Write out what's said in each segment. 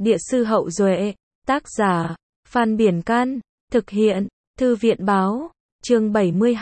Địa sư Hậu Duệ, tác giả, Phan Biển Can, thực hiện, Thư viện Báo, chương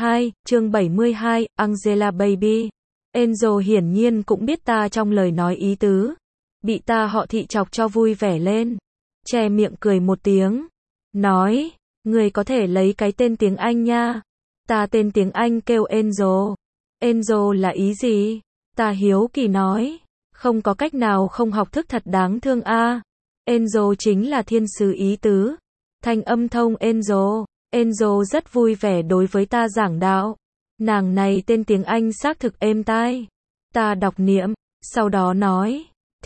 72, Angela Baby. Enzo hiển nhiên cũng biết ta trong lời nói ý tứ, bị ta họ Thị chọc cho vui vẻ lên, che miệng cười một tiếng, nói, người có thể lấy cái tên tiếng Anh nha. Ta tên tiếng Anh kêu Enzo. Enzo là ý gì? Ta hiếu kỳ nói, không có cách nào không học thức thật đáng thương a. Enzo chính là thiên sứ ý tứ. Thanh âm thông Enzo. Enzo rất vui vẻ đối với ta giảng đạo. Nàng này tên tiếng Anh xác thực êm tai. Ta đọc niệm, sau đó nói,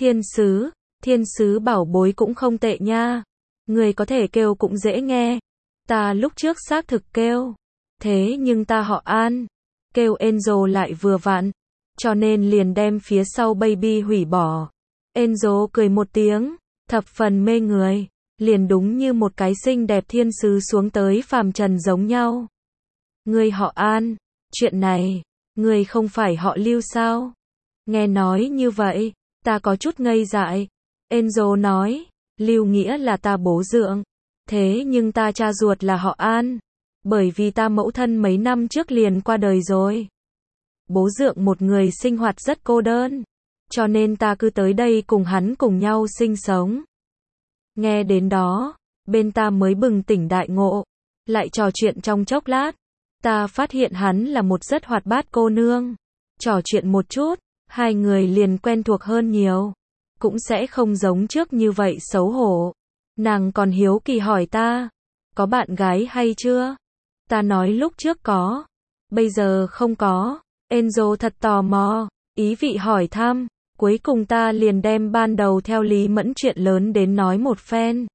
thiên sứ bảo bối cũng không tệ nha. Người có thể kêu cũng dễ nghe. Ta lúc trước xác thực kêu. Thế nhưng ta họ An. Kêu Enzo lại vừa vặn. Cho nên liền đem phía sau Baby hủy bỏ. Enzo cười một tiếng, thập phần mê người. Liền đúng như một cái xinh đẹp thiên sứ xuống tới phàm trần giống nhau. Người họ An, chuyện này, người không phải họ Lưu sao? Nghe nói như vậy, ta có chút ngây dại. Enzo nói, Lưu nghĩa là ta bố dượng. Thế nhưng ta cha ruột là họ An. Bởi vì ta mẫu thân mấy năm trước liền qua đời rồi. Bố dượng một người sinh hoạt rất cô đơn. Cho nên ta cứ tới đây cùng hắn cùng nhau sinh sống. Nghe đến đó, bên ta mới bừng tỉnh đại ngộ. Lại trò chuyện trong chốc lát. Ta phát hiện hắn là một rất hoạt bát cô nương. Trò chuyện một chút, hai người liền quen thuộc hơn nhiều. Cũng sẽ không giống trước như vậy xấu hổ. Nàng còn hiếu kỳ hỏi ta, có bạn gái hay chưa? Ta nói lúc trước có, bây giờ không có. Enzo thật tò mò, ý vị hỏi thăm. Cuối cùng ta liền đem ban đầu theo Lý Mẫn chuyện lớn đến nói một phen.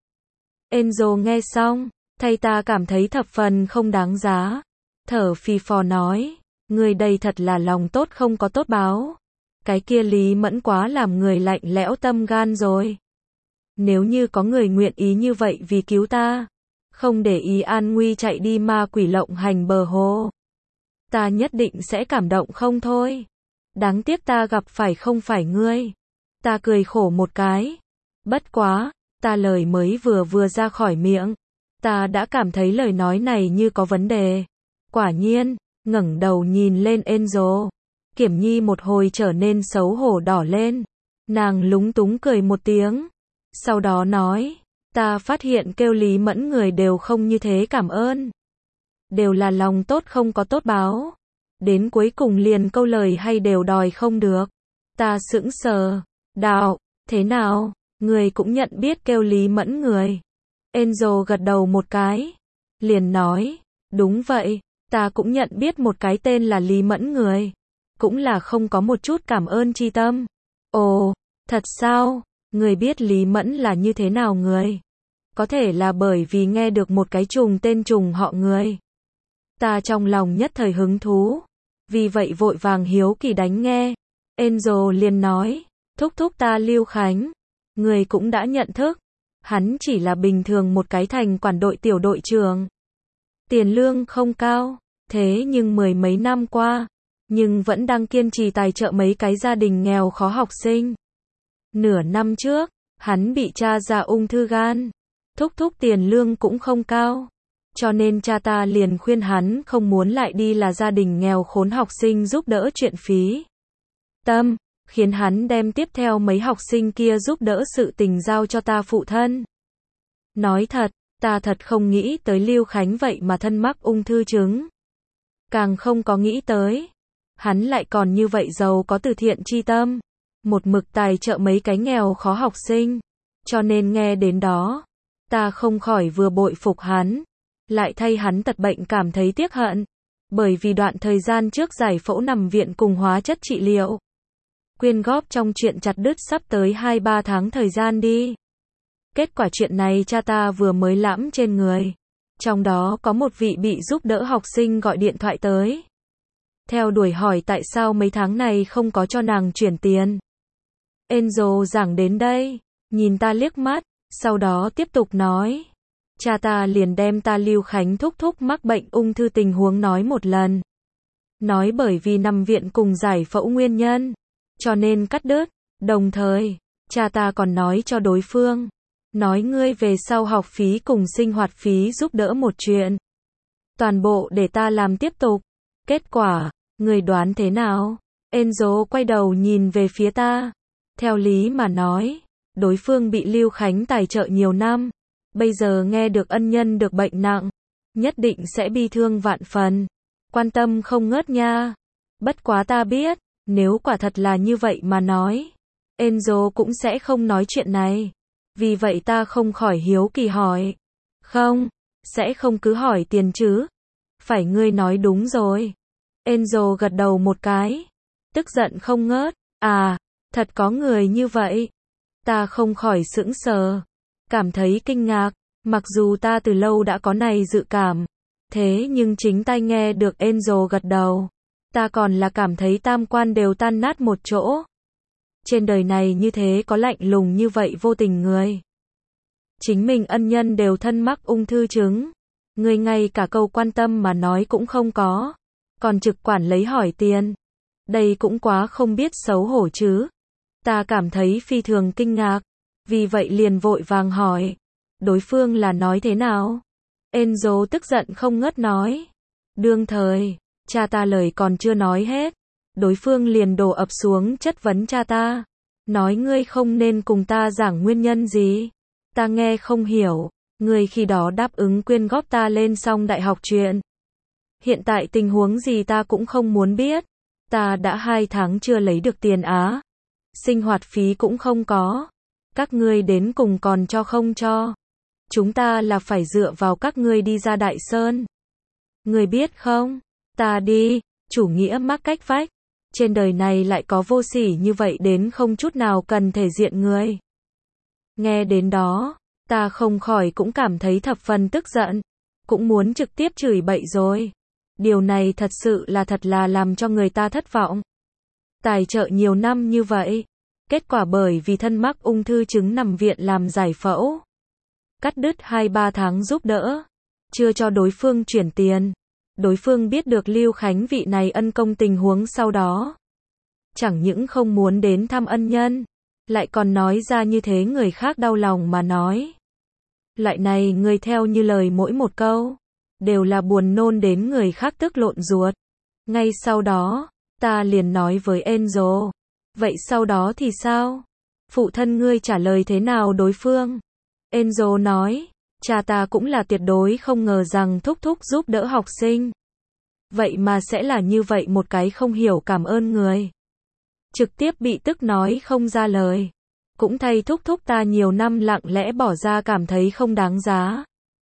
Enzo nghe xong, thay ta cảm thấy thập phần không đáng giá. Thở phì phò nói, người đây thật là lòng tốt không có tốt báo. Cái kia Lý Mẫn quá làm người lạnh lẽo tâm gan rồi. Nếu như có người nguyện ý như vậy vì cứu ta, không để ý an nguy chạy đi ma quỷ lộng hành bờ hồ, ta nhất định sẽ cảm động không thôi. Đáng tiếc ta gặp phải không phải ngươi. Ta cười khổ một cái. Bất quá, ta lời mới vừa ra khỏi miệng, ta đã cảm thấy lời nói này như có vấn đề. Quả nhiên, ngẩng đầu nhìn lên Enzo. Kiểm Nhi một hồi trở nên xấu hổ đỏ lên. Nàng lúng túng cười một tiếng. Sau đó nói, ta phát hiện kêu Lý Mẫn người đều không như thế cảm ơn. Đều là lòng tốt không có tốt báo. Đến cuối cùng liền câu lời hay đều đòi không được. Ta sững sờ. Đạo, thế nào? Người cũng nhận biết kêu Lý Mẫn người. Enzo gật đầu một cái. Liền nói, đúng vậy, ta cũng nhận biết một cái tên là Lý Mẫn người. Cũng là không có một chút cảm ơn chi tâm. Ồ, thật sao? Người biết Lý Mẫn là như thế nào người? Có thể là bởi vì nghe được một cái trùng tên trùng họ người. Ta trong lòng nhất thời hứng thú. Vì vậy vội vàng hiếu kỳ đánh nghe. Enzo liền nói, thúc thúc ta Lưu Khánh. Người cũng đã nhận thức. Hắn chỉ là bình thường một cái thành quản đội tiểu đội trưởng. Tiền lương không cao. Thế nhưng mười mấy năm qua, nhưng vẫn đang kiên trì tài trợ mấy cái gia đình nghèo khó học sinh. Nửa năm trước, hắn bị cha ra ung thư gan. Thúc thúc tiền lương cũng không cao. Cho nên cha ta liền khuyên hắn không muốn lại đi là gia đình nghèo khốn học sinh giúp đỡ chuyện phí tâm, khiến hắn đem tiếp theo mấy học sinh kia giúp đỡ sự tình giao cho ta phụ thân. Nói thật, ta thật không nghĩ tới Lưu Khánh vậy mà thân mắc ung thư chứng. Càng không có nghĩ tới, hắn lại còn như vậy giàu có từ thiện chi tâm, một mực tài trợ mấy cái nghèo khó học sinh. Cho nên nghe đến đó, ta không khỏi vừa bội phục hắn, lại thay hắn tật bệnh cảm thấy tiếc hận. Bởi vì đoạn thời gian trước giải phẫu nằm viện cùng hóa chất trị liệu, quyên góp trong chuyện chặt đứt sắp tới 2-3 tháng thời gian đi. Kết quả chuyện này cha ta vừa mới lãm trên người. Trong đó có một vị bị giúp đỡ học sinh gọi điện thoại tới. Theo đuổi hỏi tại sao mấy tháng này không có cho nàng chuyển tiền. Enzo giảng đến đây, nhìn ta liếc mắt, sau đó tiếp tục nói. Cha ta liền đem ta Lưu Khánh thúc thúc mắc bệnh ung thư tình huống nói một lần. Nói bởi vì nằm viện cùng giải phẫu nguyên nhân, cho nên cắt đứt. Đồng thời, cha ta còn nói cho đối phương, nói ngươi về sau học phí cùng sinh hoạt phí giúp đỡ một chuyện. Toàn bộ để ta làm tiếp tục. Kết quả, ngươi đoán thế nào? Enzo quay đầu nhìn về phía ta. Theo lý mà nói, đối phương bị Lưu Khánh tài trợ nhiều năm. Bây giờ nghe được ân nhân được bệnh nặng, nhất định sẽ bi thương vạn phần. Quan tâm không ngớt nha. Bất quá ta biết, nếu quả thật là như vậy mà nói, Enzo cũng sẽ không nói chuyện này. Vì vậy ta không khỏi hiếu kỳ hỏi. Không, sẽ không cứ hỏi tiền chứ. Phải ngươi nói đúng rồi. Enzo gật đầu một cái. Tức giận không ngớt. À, thật có người như vậy. Ta không khỏi sững sờ. Cảm thấy kinh ngạc. Mặc dù ta từ lâu đã có này dự cảm. Thế nhưng chính tai nghe được Enzo gật đầu. Ta còn là cảm thấy tam quan đều tan nát một chỗ. Trên đời này như thế có lạnh lùng như vậy vô tình người. Chính mình ân nhân đều thân mắc ung thư chứng. Người ngay cả câu quan tâm mà nói cũng không có. Còn trực quản lấy hỏi tiền. Đây cũng quá không biết xấu hổ chứ. Ta cảm thấy phi thường kinh ngạc. Vì vậy liền vội vàng hỏi. Đối phương là nói thế nào? Enzo tức giận không ngớt nói. Đương thời, cha ta lời còn chưa nói hết. Đối phương liền đổ ập xuống chất vấn cha ta. Nói ngươi không nên cùng ta giảng nguyên nhân gì. Ta nghe không hiểu. Ngươi khi đó đáp ứng quyên góp ta lên xong đại học chuyện. Hiện tại tình huống gì ta cũng không muốn biết. Ta đã 2 tháng chưa lấy được tiền á. Sinh hoạt phí cũng không có. Các ngươi đến cùng còn cho không cho. Chúng ta là phải dựa vào các ngươi đi ra Đại Sơn. Ngươi biết không? Ta đi, chủ nghĩa mắc cách vách. Trên đời này lại có vô sỉ như vậy đến không chút nào cần thể diện người. Nghe đến đó, ta không khỏi cũng cảm thấy thập phần tức giận. Cũng muốn trực tiếp chửi bậy rồi. Điều này thật sự là làm cho người ta thất vọng. Tài trợ nhiều năm như vậy. Kết quả bởi vì thân mắc ung thư chứng nằm viện làm giải phẫu. Cắt đứt 2-3 tháng giúp đỡ. Chưa cho đối phương chuyển tiền. Đối phương biết được Lưu Khánh vị này ân công tình huống sau đó. Chẳng những không muốn đến thăm ân nhân. Lại còn nói ra như thế người khác đau lòng mà nói. Loại này người theo như lời mỗi một câu. Đều là buồn nôn đến người khác tức lộn ruột. Ngay sau đó, ta liền nói với Enzo. Vậy sau đó thì sao? Phụ thân ngươi trả lời thế nào đối phương? Enzo nói. Cha ta cũng là tuyệt đối không ngờ rằng thúc thúc giúp đỡ học sinh. Vậy mà sẽ là như vậy một cái không hiểu cảm ơn người. Trực tiếp bị tức nói không ra lời. Cũng thay thúc thúc ta nhiều năm lặng lẽ bỏ ra cảm thấy không đáng giá.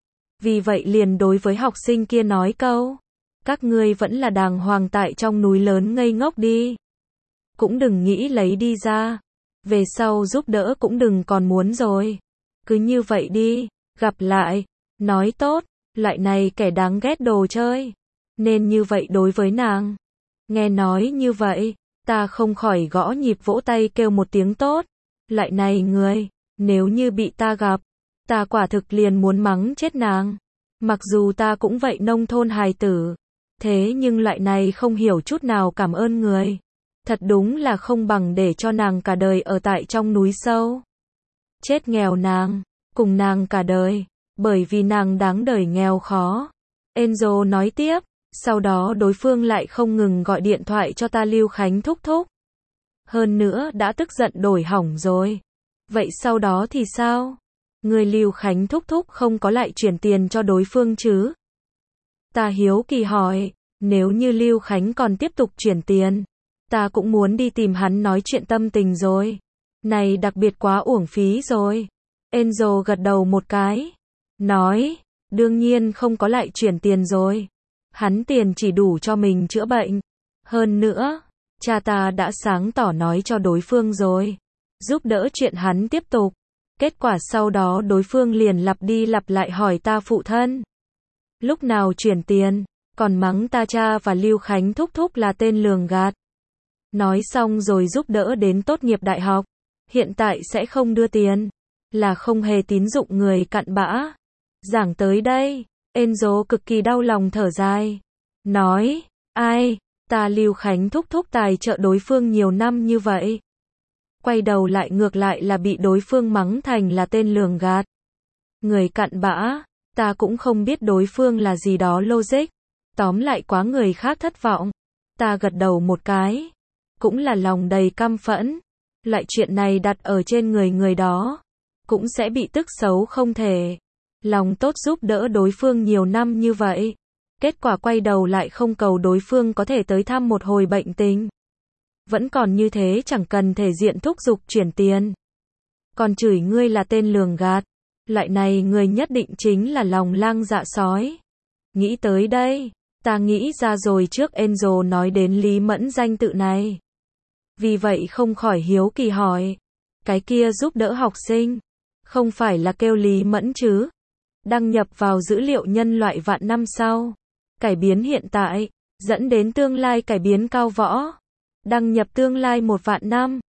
Vì vậy liền đối với học sinh kia nói câu. Các ngươi vẫn là đàng hoàng tại trong núi lớn ngây ngốc đi. Cũng đừng nghĩ lấy đi ra. Về sau giúp đỡ cũng đừng còn muốn rồi. Cứ như vậy đi. Gặp lại. Nói tốt. Loại này kẻ đáng ghét đồ chơi. Nên như vậy đối với nàng. Nghe nói như vậy. Ta không khỏi gõ nhịp vỗ tay kêu một tiếng tốt. Loại này người. Nếu như bị ta gặp. Ta quả thực liền muốn mắng chết nàng. Mặc dù ta cũng vậy nông thôn hài tử. Thế nhưng loại này không hiểu chút nào cảm ơn người. Thật đúng là không bằng để cho nàng cả đời ở tại trong núi sâu. Chết nghèo nàng. Cùng nàng cả đời. Bởi vì nàng đáng đời nghèo khó. Enzo nói tiếp. Sau đó đối phương lại không ngừng gọi điện thoại cho ta Lưu Khánh thúc thúc. Hơn nữa đã tức giận đổi hỏng rồi. Vậy sau đó thì sao? Người Lưu Khánh thúc thúc không có lại chuyển tiền cho đối phương chứ? Ta hiếu kỳ hỏi. Nếu như Lưu Khánh còn tiếp tục chuyển tiền. Ta cũng muốn đi tìm hắn nói chuyện tâm tình rồi. Này đặc biệt quá uổng phí rồi. Enzo gật đầu một cái. Nói. Đương nhiên không có lại chuyển tiền rồi. Hắn tiền chỉ đủ cho mình chữa bệnh. Hơn nữa, cha ta đã sáng tỏ nói cho đối phương rồi. Giúp đỡ chuyện hắn tiếp tục. Kết quả sau đó đối phương liền lặp đi lặp lại hỏi ta phụ thân. Lúc nào chuyển tiền, còn mắng ta cha và Lưu Khánh thúc thúc là tên lường gạt. Nói xong rồi giúp đỡ đến tốt nghiệp đại học. Hiện tại sẽ không đưa tiền. Là không hề tín dụng người cặn bã. Giảng tới đây. Enzo cực kỳ đau lòng thở dài. Nói, ai, ta Lưu Khánh thúc thúc tài trợ đối phương nhiều năm như vậy. quay đầu lại ngược lại là bị đối phương mắng thành là tên lường gạt. Người cặn bã, ta cũng không biết đối phương là gì đó logic. Tóm lại quá người khác thất vọng. Ta gật đầu một cái. Cũng là lòng đầy căm phẫn. Loại chuyện này đặt ở trên người đó. Cũng sẽ bị tức xấu không thể. Lòng tốt giúp đỡ đối phương nhiều năm như vậy. Kết quả quay đầu lại không cầu đối phương có thể tới thăm một hồi bệnh tình. Vẫn còn như thế chẳng cần thể diện thúc giục chuyển tiền. Còn chửi ngươi là tên lường gạt. Loại này người nhất định chính là lòng lang dạ sói. Nghĩ tới đây, ta nghĩ ra rồi trước Angel nói đến Lý Mẫn danh tự này. Vì vậy không khỏi hiếu kỳ hỏi. Cái kia giúp đỡ học sinh. Không phải là kêu Lý Mẫn chứ? Đăng nhập vào dữ liệu nhân loại vạn năm sau. Cải biến hiện tại. Dẫn đến tương lai cải biến cao võ. Đăng nhập tương lai 1 vạn năm.